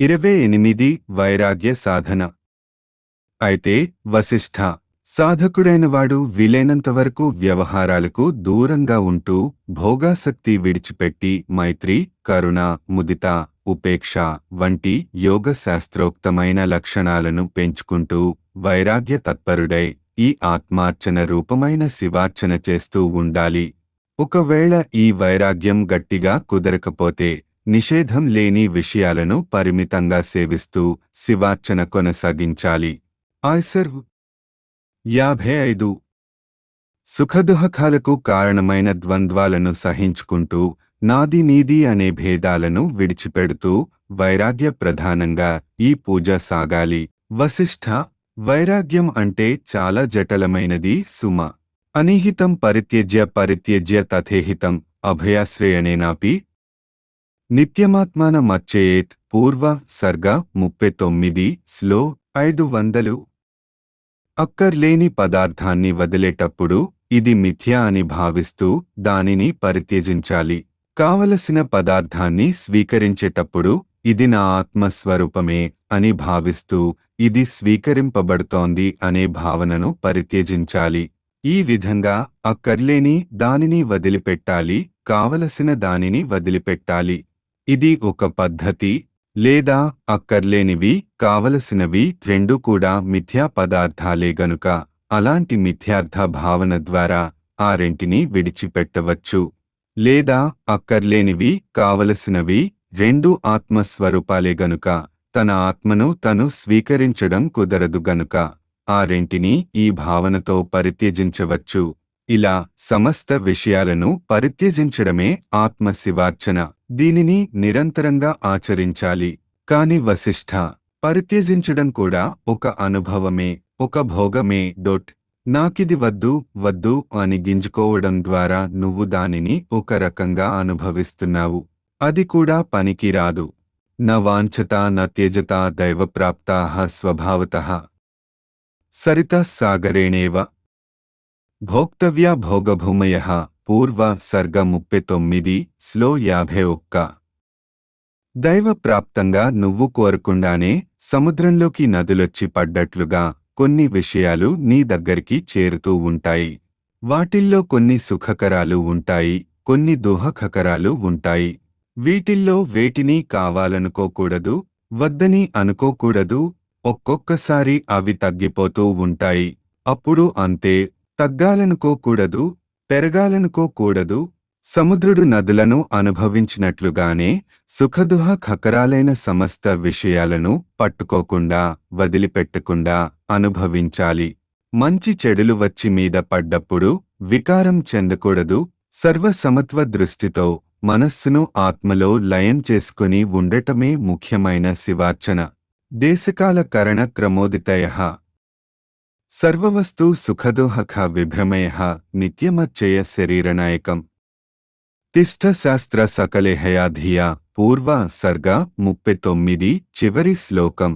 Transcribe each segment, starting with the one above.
28 వైరాగ్య సాధన. అయితే వశిష్ఠ, సాధకుడైనవాడు వీలైనంతవరకు వ్యవహారాలకు దూరంగా ఉంటూ భోగాసక్తి విడిచిపెట్టి మైత్రి, కరుణ, ముదిత, ఉపేక్ష వంటి యోగ శాస్త్రోక్తమైన లక్షణాలను పెంచుకుంటూ వైరాగ్య తత్పరుడై ఈ ఆత్మార్చన రూపమైన శివార్చన చేస్తూ ఉండాలి. ఒకవేళ ఈ వైరాగ్యం గట్టిగా కుదరకపోతే నిషేధం లేని విషయాలను పరిమితంగా సేవిస్తూ శివార్చన కొనసాగించాలి. ఆయ్సర్ 55 సుఖదుహకాలకు కారణమైన ద్వంద్వాలను సహించుకుంటూ నాది నీది అనే భేదాలను విడిచిపెడుతూ వైరాగ్య ప్రధానంగా ఈ పూజ సాగాలి. వశిష్ఠ, వైరాగ్యం అంటే చాలా జటలమైనది సుమ. అనిహితం పరిత్యజ్య తథేహితం అభయాశ్రయణేనాపి నిత్యమాత్మాన మర్చేయేత్. పూర్వ సర్గ 39 స్లో 500. అక్కర్లేని పదార్థాన్ని వదిలేటప్పుడు ఇది మిథ్య అని భావిస్తూ దానిని పరిత్యజించాలి. కావలసిన పదార్థాన్ని స్వీకరించేటప్పుడు ఇది నా ఆత్మస్వరూపమే అని భావిస్తూ ఇది స్వీకరింపబడుతోంది అనే భావనను పరిత్యజించాలి. ఈ విధంగా అక్కర్లేని దానిని వదిలిపెట్టాలి, కావలసిన దానిని వదిలిపెట్టాలి. ఇది ఒక పద్ధతి. లేదా అక్కర్లేనివి, కావలసినవి రెండూ కూడా మిథ్యా పదార్థాలే గనుక అలాంటి మిథ్యార్థ భావన ద్వారా ఆ రెంటిని విడిచిపెట్టవచ్చు. లేదా అక్కర్లేనివి, కావలసినవి రెండూ ఆత్మస్వరూపాలే గనుక తన ఆత్మను తను స్వీకరించడం కుదరదు గనుక ఆ రెంటిని ఈ భావనతో పరిత్యజించవచ్చు. ఇలా సమస్త విషయాలను పరిత్యజించడమే ఆత్మశివార్చన. దీనిని నిరంతరంగా ఆచరించాలి. కాని వశిష్ఠ, పరిత్యజించడం కూడా ఒక అనుభవమే, ఒక భోగమే. నాకిది వద్దు వద్దు అని గింజుకోవడం ద్వారా నువ్వు దానిని ఒక రకంగా అనుభవిస్తున్నావు. అది కూడా పనికిరాదు. న వాంఛత న త్యజత దైవప్రాప్తాః స్వభావతః సరితః సాగరేణేవ భోక్తవ్యా భోగభూమయః. పూర్వ సర్గ 39 స్లో 51. దైవప్రాప్తంగా నువ్వు కోరకుండానే సముద్రంలోకి నదులొచ్చి పడ్డట్లుగా కొన్ని విషయాలు నీ దగ్గరికి చేరుతూ ఉంటాయి. వాటిల్లో కొన్ని సుఖకరాలు ఉంటాయి, కొన్ని దుఃఖకరాలు ఉంటాయి. వీటిల్లో వేటిని కావాలనుకోకూడదు, వద్దని అనుకోకూడదు. ఒక్కొక్కసారి అవి తగ్గిపోతూ ఉంటాయి. అప్పుడు అంతే. తగ్గాలనుకోకూడదు, పెరగాలనుకోకూడదు. సముద్రుడు నదులను అనుభవించినట్లుగానే సుఖదుఃఖకరాలైన సమస్త విషయాలను పట్టుకోకుండా, వదిలిపెట్టకుండా అనుభవించాలి. మంచి చెడులు వచ్చి మీద పడ్డప్పుడు వికారం చెందకూడదు. సర్వసమత్వ దృష్టితో మనస్సును ఆత్మలో లయం చేసుకుని ఉండటమే ముఖ్యమైన శివార్చన. దేశకాల కరణ క్రమోదితయః సర్వవస్తు సుఖదుఃఖ విభ్రమయః నిత్యమర్చయ శరీరనాయకం తిష్ఠ శాస్త్ర సకలేహయా ధియా. పూర్వ సర్గ 39 చివరి శ్లోకం.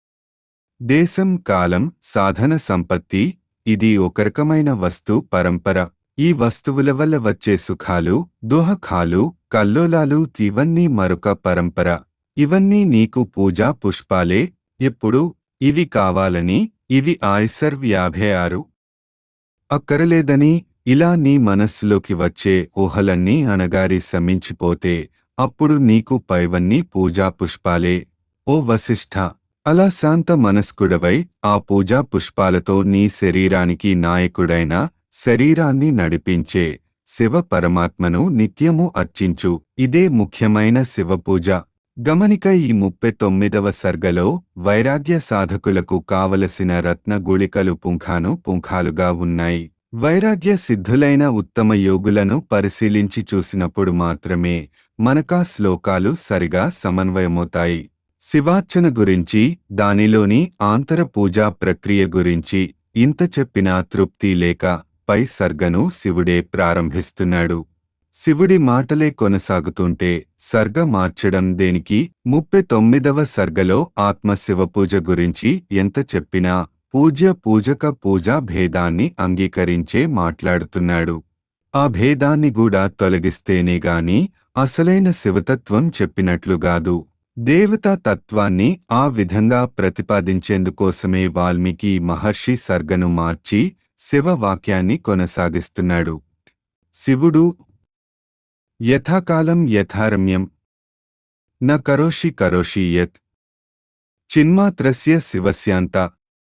దేశం, కాలం, సాధన సంపత్తి ఇది ఒక రకమైన వస్తు పరంపర. ఈ వస్తువుల వల్ల వచ్చే సుఖాలు, దుఃఖాలు, కల్లోలాలు ఇవన్నీ మరొక పరంపర. ఇవన్నీ నీకు పూజా పుష్పాలే. ఎప్పుడు ఇవి కావాలని, ఇవి ఆయ్సర్ 56 అక్కరలేదని ఇలా నీ మనస్సులోకి వచ్చే ఊహలన్నీ అణగారి శమించిపోతే అప్పుడు నీకు పైవన్నీ పూజా పుష్పాలే. ఓ వశిష్ఠ, అలా శాంత మనస్కుడవై ఆ పూజా పుష్పాలతో నీ శరీరానికి నాయకుడైన, శరీరాన్ని నడిపించే శివ పరమాత్మను నిత్యము అర్చించు. ఇదే ముఖ్యమైన శివపూజ. గమనిక, ఈ 39వ సర్గలో వైరాగ్య సాధకులకు కావలసిన రత్న గుళికలు పుంఖాలుగా ఉన్నాయి. వైరాగ్య సిద్ధులైన ఉత్తమ యోగులను పరిశీలించి చూసినప్పుడు మాత్రమే మనకా శ్లోకాలు సరిగా సమన్వయమవుతాయి. శివార్చన గురించి, దానిలోని ఆంతర పూజా ప్రక్రియ గురించి ఇంత చెప్పినా తృప్తి లేక పై సర్గను శివుడే ప్రారంభిస్తున్నాడు. శివుడి మాటలే కొనసాగుతుంటే సర్గ మార్చడం దేనికి? 39వ సర్గలో ఆత్మశివపూజ గురించి ఎంత చెప్పినా పూజక పూజా భేదాన్ని అంగీకరించే మాట్లాడుతున్నాడు. ఆ భేదాన్ని కూడా తొలగిస్తేనేగాని అసలైన శివతత్వం చెప్పినట్లుగాదు. దేవతా తత్వాన్ని ఆ విధంగా ప్రతిపాదించేందుకోసమే వాల్మీకి మహర్షి సర్గను మార్చి శివవాక్యాన్ని కొనసాగిస్తున్నాడు. శివుడు యథాకాలం యథారమ్యం న కరోషి కరోషి యత్ చిన్మాత్రస్య శివస్యాంత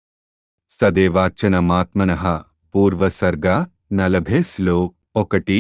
సదేవార్చనమాత్మనః పూర్వసర్గ 40లో 1.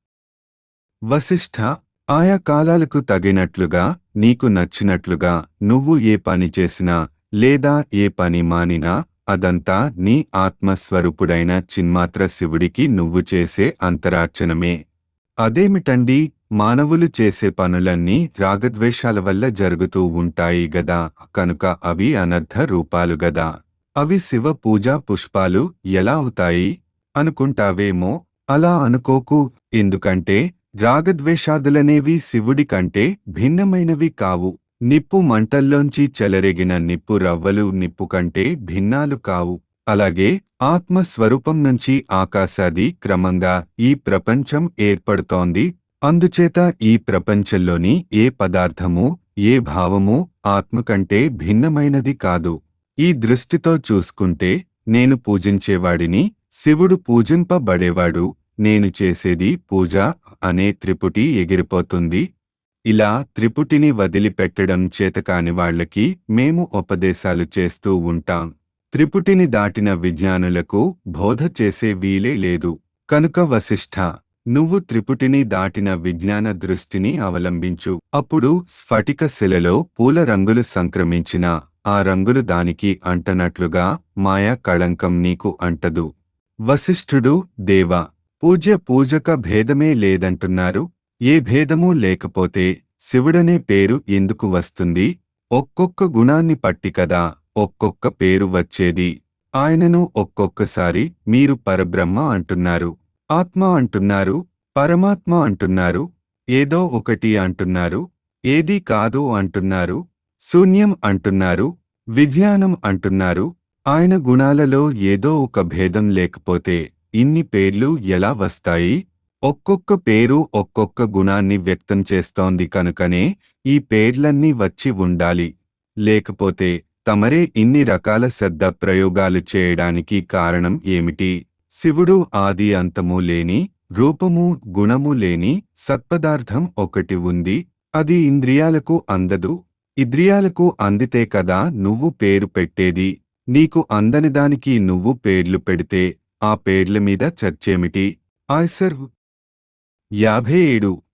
వశిష్ఠ, ఆయా కాలాలకు తగినట్లుగా నీకు నచ్చినట్లుగా నువ్వు ఏ పని చేసినా లేదా ఏ పని మానినా అదంతా నీ ఆత్మస్వరూపుడైన చిన్మాత్ర శివుడికి నువ్వు చేసే అంతరార్చనమే. అదేమిటండి? మానవులు చేసే పనులన్నీ రాగద్వేషాల వల్ల జరుగుతూ ఉంటాయి గదా, కనుక అవి అనర్థ రూపాలు గదా. అవి శివ పూజా పుష్పాలు ఎలా అవుతాయి అనుకుంటావేమో. అలా అనుకోకు. ఎందుకంటే రాగద్వేషాదులనేవి శివుడి కంటే భిన్నమైనవి కావు. నిప్పు మంటల్లోంచి చెలరేగిన నిప్పు రవ్వలు నిప్పు కంటే భిన్నాలు కావు. అలాగే ఆత్మస్వరూపం నుంచి ఆకాశాది క్రమంగా ఈ ప్రపంచం ఏర్పడుతోంది. అందుచేత ఈ ప్రపంచంలోని ఏ పదార్థమూ ఏ భావమూ ఆత్మ కంటే భిన్నమైనది కాదు. ఈ దృష్టితో చూసుకుంటే నేను పూజించేవాడిని, శివుడు పూజింపబడేవాడు, నేను చేసేది పూజ అనే త్రిపుటి ఎగిరిపోతుంది. ఇలా త్రిపుటిని వదిలిపెట్టడం చేతకాని వాళ్లకి మేము ఉపదేశాలు చేస్తూ ఉంటాం. త్రిపుటిని దాటిన విజ్ఞానులకు బోధ చేసే వీలే లేదు. కనుక వశిష్ఠ, నువ్వు త్రిపుటిని దాటిన విజ్ఞాన దృష్టిని అవలంబించు. అప్పుడు స్ఫటిక శిలలో పూల రంగులు సంక్రమించినా ఆ రంగులు దానికి అంటనట్లుగా మాయా కళంకం నీకు అంటదు. వశిష్ఠుడు, దేవా, పూజ్య పూజక భేదమే లేదంటున్నారు. ఏ భేదమూ లేకపోతే శివుడనే పేరు ఎందుకు వస్తుంది? ఒక్కొక్క గుణాన్ని పట్టి కదా ఒక్కొక్క పేరు వచ్చేది. ఆయనను ఒక్కొక్కసారి మీరు పరబ్రహ్మ అంటున్నారు, ఆత్మ అంటున్నారు, పరమాత్మ అంటున్నారు, ఏదో ఒకటి అంటున్నారు, ఏదీ కాదు అంటున్నారు, శూన్యం అంటున్నారు, విజ్ఞానం అంటున్నారు. ఆయన గుణాలలో ఏదో ఒక భేదం లేకపోతే ఇన్ని పేర్లు ఎలా వస్తాయి? ఒక్కొక్క పేరు ఒక్కొక్క గుణాన్ని వ్యక్తం చేస్తోంది కనుకనే ఈ పేర్లన్నీ వచ్చి ఉండాలి. లేకపోతే తమరే ఇన్ని రకాల శబ్ద ప్రయోగాలు చేయడానికి కారణం ఏమిటి? శివుడు ఆది అంతము లేని, రూపము గుణము లేని సత్పదార్థం ఒకటి ఉంది. అది ఇంద్రియాలకు అందదు. ఇంద్రియాలకు అందితే కదా నువ్వు పేరు పెట్టేది. నీకు అందనిదానికి నువ్వు పేర్లు పెడితే ఆ పేర్ల మీద చర్చేమిటి? ఆయ్సర్ 57